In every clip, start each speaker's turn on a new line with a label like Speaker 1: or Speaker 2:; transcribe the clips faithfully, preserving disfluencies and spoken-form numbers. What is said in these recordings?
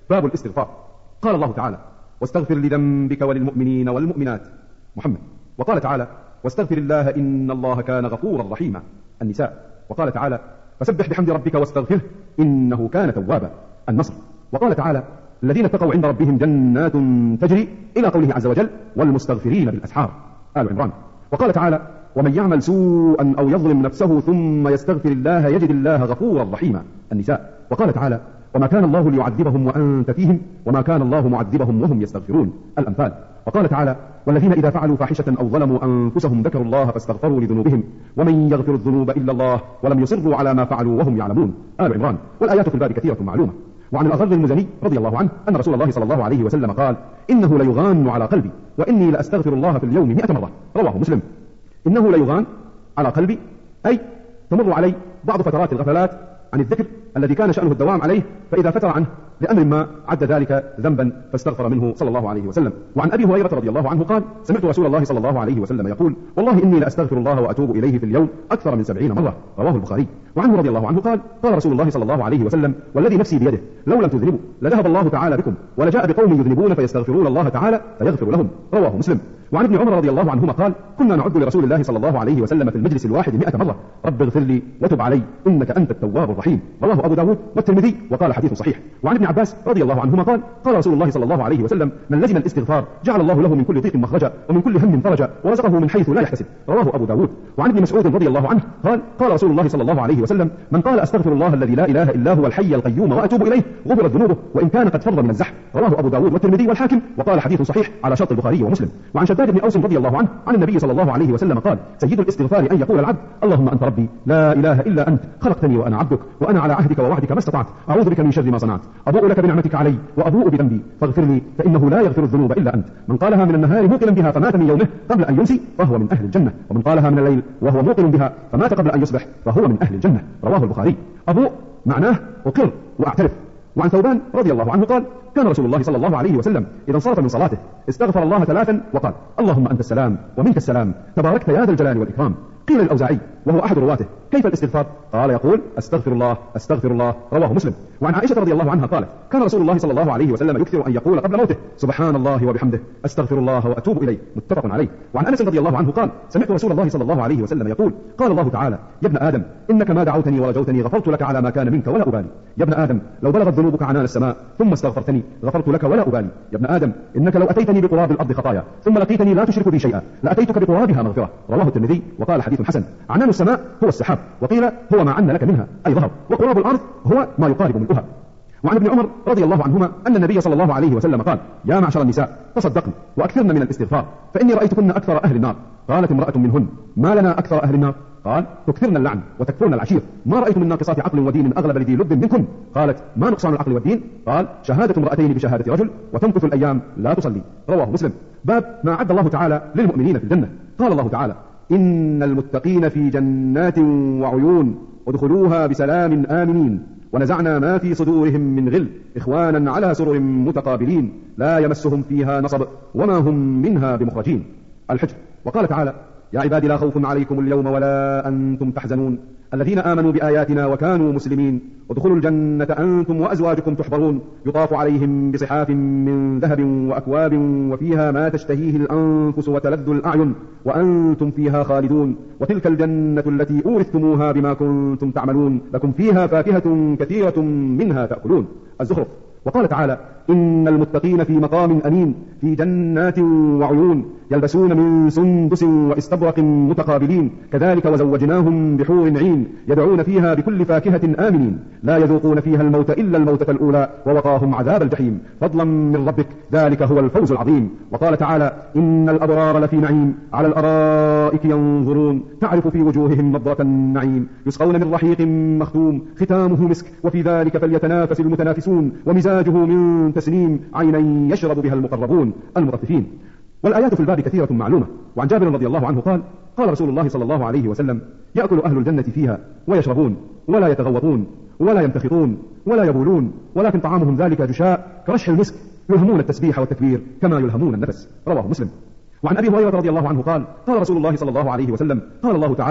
Speaker 1: باب الاستغفار. قال الله تعالى: واستغفر لذنبك وللمؤمنين والمؤمنات. محمد. وقال تعالى: واستغفر الله إن الله كان غفورا رحيما. النساء. وقال تعالى: فسبح بحمد ربك واستغفره إنه كان توابا. النصر. وقال تعالى: الذين اتقوا عند ربهم جنات تجري إلى قوله عز وجل: والمستغفرين بالأسحار. آل عمران. وقال تعالى: ومن يعمل سوءا أو يظلم نفسه ثم يستغفر الله يجد الله غفورا رحيما. النساء. وقال تعالى: وما كان الله ليعذبهم وأنت فيهم وما كان الله معذبهم وهم يستغفرون. الأنفال. وقال تعالى: والذين إذا فعلوا فاحشة أو ظلموا أنفسهم ذكروا الله فاستغفروا لذنوبهم ومن يغفر الذنوب إلا الله ولم يصروا على ما فعلوا وهم يعلمون. آل عمران. والآيات في الباب كثيرة معلومة. وعن الأغر المزني رضي الله عنه أن رسول الله صلى الله عليه وسلم قال: إنه ليغان على قلبي وإني لأستغفر الله في اليوم مئة مرة. رواه مسلم. إنه ليغان على قلبي أي تمر علي بعض فترات الغفلات عن الذكر الذي كان شأنه الدوام عليه، فإذا فتر عنه لأمر ما عد ذلك ذنبا فاستغفر منه صلى الله عليه وسلم. وعن أبي هريرة رضي الله عنه قال: سمعت رسول الله صلى الله عليه وسلم يقول: والله إني لأستغفر الله وأتوب إليه في اليوم أكثر من سبعين مرة. رواه البخاري. وعنه رضي الله عنه قال: قال رسول الله صلى الله عليه وسلم: والذي نفسي بيده لو لم تذنبوا لذهب الله تعالى بكم ولجاء بقوم يذنبون فيستغفرون الله تعالى فيغفر لهم. رواه مسلم. وعن ابن عمر رضي الله عنهما قال: كنا نعد لرسول الله صلى الله عليه وسلم في المجلس الواحد مئة مرة: رب اغفر لي وتب علي إنك أنت التواب الرحيم. رواه أبو داود والترمذي وقال حديث صحيح. وعن ابن عباس رضي الله عنهما قال: قال رسول الله صلى الله عليه وسلم: من لزم الاستغفار جعل الله له من كل ضيق مخرجا ومن كل هم فرجا ورزقه من حيث لا يحتسب. رواه أبو داود. وعن ابن مسعود رضي الله عنه قال: قال رسول الله صلى الله عليه وسلم: من قال أستغفر الله الذي لا إله إلا هو الحي القيوم وأتوب إليه غفرت ذنوبه وإن كان قد فر من الزحف. رواه أبو داود والترمذي والحاكم وقال حديث صحيح على شرط البخاري ومسلم. وعن شداد بن أوس رضي الله عنه عن النبي صلى الله عليه وسلم قال: سيد الاستغفار أن يقول العبد: اللهم أنت ربي لا إله إلا أنت خلقتني وأنا عبدك وأنا على عهدك ووعدك ما استطعت أعوذ بك من شر ما صنعت أبوء لك بنعمتك علي وأبوء بذنبي فاغفر لي فإنه لا يغفر الذنوب إلا أنت. من قالها من النهار موقنا بها فمات من يومه قبل أن يمسي فهو من أهل الجنة، ومن قالها من الليل وهو موقن بها فمات قبل أن يصبح فهو من أهل الجنة. رواه البخاري. أبوء معناه أقر وأعترف. وعن ثوبان رضي الله عنه قال: كان رسول الله صلى الله عليه وسلم إذا انصرف من صلاته استغفر الله ثلاثا وقال: اللهم أنت السلام ومنك السلام تباركت يا ذا الجلال والإكرام. قيل الأوزاعي وهو أحد رواته: كيف الاستغفار؟ قال: يقول: أستغفر الله أستغفر الله. رواه مسلم. وعن عائشة رضي الله عنها قالت: كان رسول الله صلى الله عليه وسلم يكثر أن يقول قبل موته: سبحان الله وبحمده أستغفر الله وأتوب إليه. متفق عليه. وعن أنس رضي الله عنه قال: سمعت رسول الله صلى الله عليه وسلم يقول: قال الله تعالى: يا ابن آدم إنك ما دعوتني ورجوتني غفرت لك على ما كان منك ولا أبالي. يا ابن آدم لو بلغت ذنوبك عنان السماء ثم استغفرتني غفرت لك ولا أبالي. يا ابن آدم إنك لو أتيتني بقراب الأرض خطايا ثم لقيتني لا تشرك بي شيئا لأتيتك بقرابها مغفرة. رواه الترمذي وقال حديث حسن. عنان السماء هو السحاب، وقيل هو ما عنا لك منها أي ظهر، وقراب الأرض هو ما يقارب ملؤها. وعن ابن عمر رضي الله عنهما أن النبي صلى الله عليه وسلم قال: يا معشر النساء تصدقن وأكثرن من الاستغفار فإني رأيتكن أكثر أهل النار. قالت امرأة منهن: ما لنا أكثر أهل النار؟ قال: تكثرن اللعن وتكفرن العشير. ما رأيت من ناقصات عقل ودين أغلب لذي لب منكن. قالت: ما نقصان العقل والدين؟ قال: شهادة امرأتين بشهادة رجل وتمكث الأيام لا تصلي. رواه مسلم. باب ما أعد الله تعالى للمؤمنين في الجنة. قال الله تعالى: إن المتقين في جنات وعيون ادخلوها بسلام آمنين ونزعنا ما في صدورهم من غل إخوانا على سرر متقابلين لا يمسهم فيها نصب وما هم منها بمخرجين. الحجر. وقال تعالى: يا عبادي لا خوف عليكم اليوم ولا أنتم تحزنون الذين آمنوا بآياتنا وكانوا مسلمين ادخلوا الجنة أنتم وأزواجكم تحبرون يطاف عليهم بصحاف من ذهب وأكواب وفيها ما تشتهيه الأنفس وتلذ الأعين وأنتم فيها خالدون وتلك الجنة التي أورثتموها بما كنتم تعملون لكم فيها فاكهة كثيرة منها تأكلون. الزخرف. وقال تعالى: إن المتقين في مقام أمين في جنات وعيون يلبسون من سندس واستبرق متقابلين كذلك وزوجناهم بحور عين يدعون فيها بكل فاكهة آمنين لا يذوقون فيها الموت إلا الموتة الأولى ووقاهم عذاب الجحيم فضلا من ربك ذلك هو الفوز العظيم. وقال تعالى: إن الأبرار لفي نعيم على الأرائك ينظرون تعرف في وجوههم نضرة النعيم يسقون من رحيق مختوم ختامه مسك وفي ذلك فليتنافس المتنافسون ومزاجه من تسنيم عينا يشرب بها المقربون المرتفين. والآيات في الباب كثيرة معلومة. وعن جابر رضي الله عنه قال: قال رسول الله صلى الله عليه وسلم: يأكل أهل الجنة فيها ويشربون ولا يتغوطون ولا يمتخطون ولا يبولون ولكن طعامهم ذلك جشاء كرشح المسك يلهمون التسبيح والتكبير كما يلهمون النفس. رواه مسلم. وعن أبي هريرة رضي الله عنه قال: قال رسول الله صلى الله عليه وسلم: قال الله تعالى: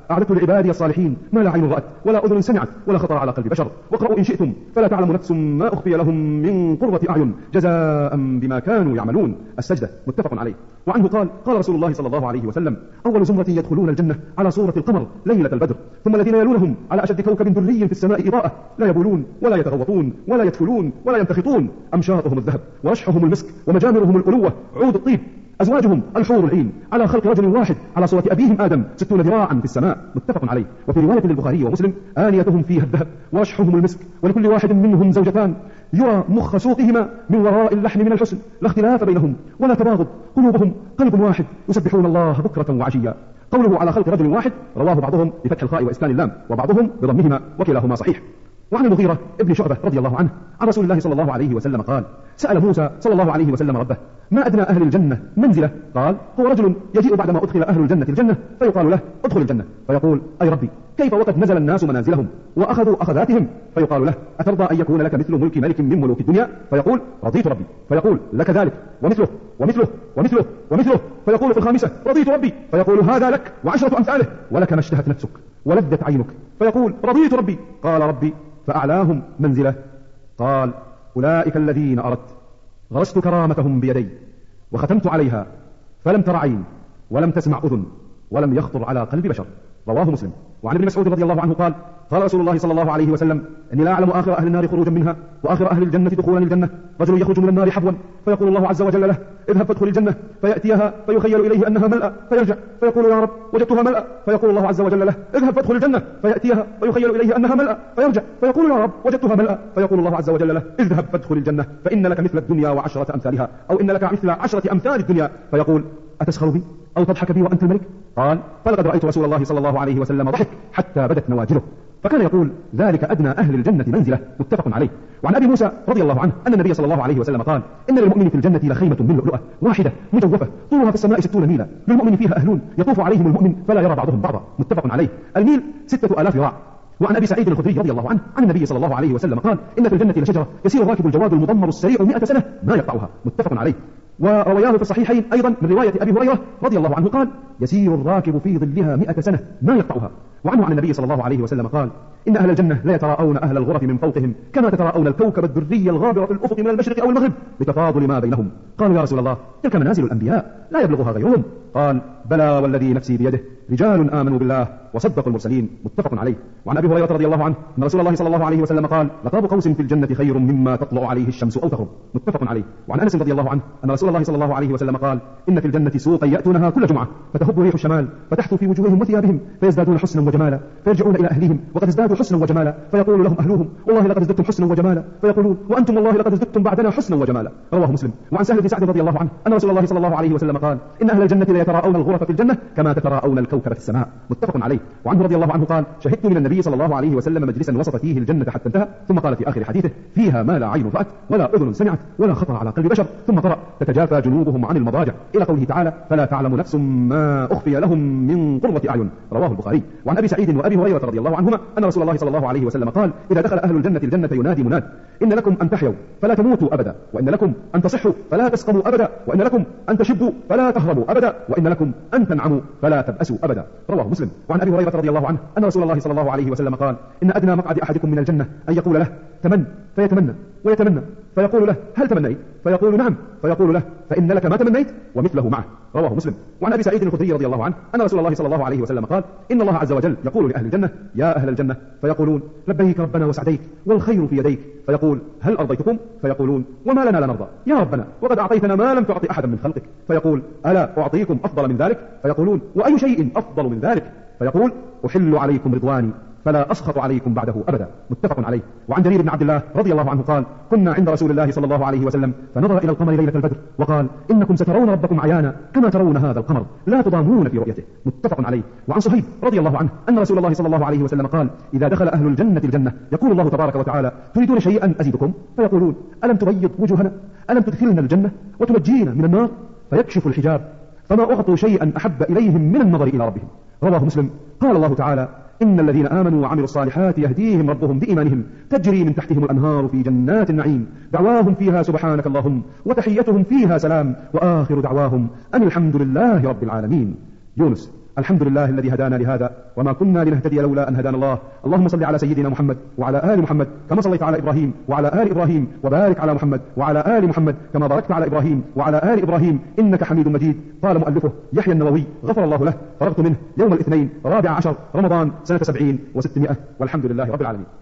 Speaker 1: أعددت لعبادي الصالحين ما لا عين رأت ولا أذن سمعت ولا خطر على قلب بشر. واقرأوا إن شئتم فلا تعلم نفس ما أخفي لهم من قرة أعين جزاء بما كانوا يعملون. السجدة متفق عليه. وعنه قال قال رسول الله صلى الله عليه وسلم أول زمرة يدخلون الجنة على صورة القمر ليلة البدر، ثم الذين يلونهم على أشد كوكب دري في السماء إضاءة لا يبولون ولا يتغوطون ولا يدفلون ولا ينتخطون، أمشاطهم الذهب ورشحهم المسك ومجامرهم الألوة عود الطيب، أزواجهم الحور العين على خلق رجل واحد على صورة أبيهم آدم ستون ذراعا في السماء. متفق عليه. وفي رواية للبخاري ومسلم آنيتهم فيها الذهب ورشحهم المسك ولكل واحد منهم زوجتان يرى مخ سوقهما من وراء اللحم من الحسن لا اختلاف بينهم ولا تباغض، قلوبهم قلب واحد يسبحون الله بكرة وعشيا. قوله على خلق رجل واحد رواه بعضهم بفتح الخاء وإسكان اللام وبعضهم بضمهما وكلاهما صحيح. وعن المغيرة ابن شعبة رضي الله عنه عن رسول الله صلى الله عليه وسلم قال سأل موسى صلى الله عليه وسلم ربه ما أدنى أهل الجنة منزلة؟ قال هو رجل يجيء بعدما أدخل أهل الجنة الجنة فيقال له ادخل الجنة فيقول أي ربي كيف وقد نزل الناس منازلهم وأخذوا أخذاتهم؟ فيقال له أترضى أن يكون لك مثل ملك ملك من ملوك الدنيا؟ فيقول رضيت ربي. فيقول لك ذلك ومثله ومثله ومثله ومثله. فيقول في الخامسة رضيت ربي. فيقول هذا لك وعشرة أمثاله ولك ما اشتهت نفسك ولذت عينك. فيقول رضيت ربي. قال ربي فأعلاهم منزلة. قال أولئك الذين أردت غرست كرامتهم بيدي وختمت عليها فلم تر عين ولم تسمع أذن ولم يخطر على قلب بشر. رواه مسلم. وعن ابن مسعود رضي الله عنه قال قال رسول الله صلى الله عليه وسلم إني لا أعلم آخر أهل النار خروجا منها وآخر أهل الجنة دخولا الجنة رجل يخرج من النار حبوا فيقول الله عز وجل له اذهب فادخل الجنة فيأتيها فيخيل إليه أنها ملأ فيرجع فيقول يا رب وجدتها ملأ فيقول الله عز وجل له اذهب فادخل الجنة فيأتيها فيخيل إليه أنها ملأ فيرجع فيقول يا رب وجدتها ملأ فيقول الله عز وجل له اذهب فادخل الجنة فإن لك مثل الدنيا وعشرة أمثالها أو إن لك مثل عشرة أمثال الدنيا. فيقول أتسخر بي أو تضحك بي وأنت الملك؟ قال فلقد رأيت رسول الله صلى الله عليه وسلم ضحك حتى بدت نواجله. فكان يقول ذلك أدنى أهل الجنة منزلة. متفق عليه. وعن أبي موسى رضي الله عنه أن النبي صلى الله عليه وسلم قال إن للمؤمن في الجنة لخيمة من لؤلؤة واحدة مجوفة طولها في السماء ستون ميلا للمؤمن فيها أهلون يطوف عليهم المؤمن فلا يرى بعضهم بعضا. متفق عليه. الميل ستة آلاف ذراع. وعن أبي سعيد الخدري رضي الله عنه عن النبي صلى الله عليه وسلم قال إن في الجنة لشجرة يسير الراكب الجواد المضمر السريع مئة سنة ما يقطعها. متفق عليه. وروياه في الصحيحين أيضا من رواية أبي هريرة رضي الله عنه قال يسير الراكب في ظلها مئة سنة ما يقطعها. وعنه عن النبي صلى الله عليه وسلم قال إن أهل الجنة لا يتراءون أهل الغرف من فوقهم كما تتراءون الكوكب الدري الغابر في الأفق من المشرق أو المغرب بتفاضل ما بينهم. قالوا يا رسول الله تلك منازل الأنبياء لا يبلغها غيرهم؟ قال بلى والذي نفسي بيده رجال آمنوا بالله وصدقوا المرسلين. متفق عليه. وعن أبي هريرة رضي الله عنه أن رسول الله صلى الله عليه وسلم قال لقاب قوس في الجنة خير مما تطلع عليه الشمس أو تغرب. متفق عليه. وعن أنس رضي الله عنه أن رسول الله صلى الله عليه وسلم قال إن في الجنة سوقا يأتونها كل جمعة فتهب ريح الشمال فتحثو في وجوههم وثيابهم فيزدادون حسنا وجمالا فيرجعون إلى أهلهم وقد ازدادوا حسنا وجمالا فيقول لهم أهلهم والله لقد ازددتم حسنا وجمالا فيقولون وأنتم والله لقد ازددتم بعدنا حسنا وجمالا. رواه مسلم. وعن سهل بن سعد رضي الله عنه أن رسول الله صلى الله عليه وسلم قال إن أهل الجنة لا يتراءون الغرف في الجنة كما تتراءون الكوكب في السماء. متفق عليه. وعنه رضي الله عنه قال شهدت من النبي صلى الله عليه وسلم مجلسا وسط فيه الجنة حتى انتهى ثم قال في آخر حديثه فيها ما لا عين رأت ولا أذن سمعت ولا خطر على قلب بشر ثم قرأ تتجافى جنوبهم عن المضاجع إلى قوله تعالى فلا تعلم نفس ما أخفي لهم من قرة أعين. رواه البخاري. وعن أبي سعيد وأبي هريرة رضي الله عنهما أن رسول الله صلى الله عليه وسلم قال إذا دخل أهل الجنة الجنة ينادي مناد إن لكم أن تحيوا فلا تموتوا أبدا وإن لكم أن تصحوا فلا تسقموا أبدا وإن لكم أن تشبوا فلا تهربوا أبدا وإن لكم أن تنعموا فلا تبأسوا أبدا. رواه مسلم. وعن أبي هريرة رضي الله عنه أن رسول الله صلى الله عليه وسلم قال إن أدنى مقعد أحدكم من الجنة أن يقول له تمن فيتمنى ويتمنى فيقول له هل تمنيت؟ فيقول نعم فيقول له فإن لك ما تمنيت ومثله معه. رواه مسلم. وعن أبي سعيد الخدري رضي الله عنه أن رسول الله صلى الله عليه وسلم قال إن الله عز وجل يقول لأهل الجنة يا أهل الجنة فيقولون لبيك ربنا وسعديك والخير في يديك فيقول هل أرضيتكم؟ فيقولون وما لنا لا نرضى يا ربنا وقد أعطيتنا ما لم تعطي أحدا من خلقك. فيقول ألا أعطيكم أفضل من ذلك؟ فيقولون وأي شيء أفضل من ذلك؟ فيقول أحل عليكم رضواني فلا أسخط عليكم بعده أبدا. متفق عليه. وعن جرير بن عبد الله رضي الله عنه قال كنا عند رسول الله صلى الله عليه وسلم فنظر إلى القمر ليلة البدر وقال إنكم سترون ربكم عيانا كما ترون هذا القمر لا تضامون في رؤيته. متفق عليه. وعن صهيب رضي الله عنه أن رسول الله صلى الله عليه وسلم قال إذا دخل أهل الجنة الجنة يقول الله تبارك وتعالى تريدون شيئا أزيدكم؟ فيقولون ألم تبيض وجوهنا ألم تدخلنا الجنة وتنجينا من النار؟ فيكشف الحجاب فما أعطوا شيئا أحب إليهم من النظر إلى ربهم. رواه مسلم. قال الله تعالى إن الذين آمنوا وعملوا الصالحات يهديهم ربهم بإيمانهم تجري من تحتهم الأنهار في جنات النعيم دعواهم فيها سبحانك اللهم وتحيتهم فيها سلام وآخر دعواهم أن الحمد لله رب العالمين. يونس الحمد لله الذي هدانا لهذا وما كنا لنهتدي لولا أن هدانا الله. اللهم صل على سيدنا محمد وعلى آل محمد كما صليت على إبراهيم وعلى آل إبراهيم، وبارك على محمد وعلى آل محمد كما باركت على إبراهيم وعلى آل إبراهيم إنك حميد مجيد. قال مؤلفه يحيى النووي غفر الله له: فرغت منه يوم الاثنين رابع عشر رمضان سنة سبعين وستمائة، والحمد لله رب العالمين.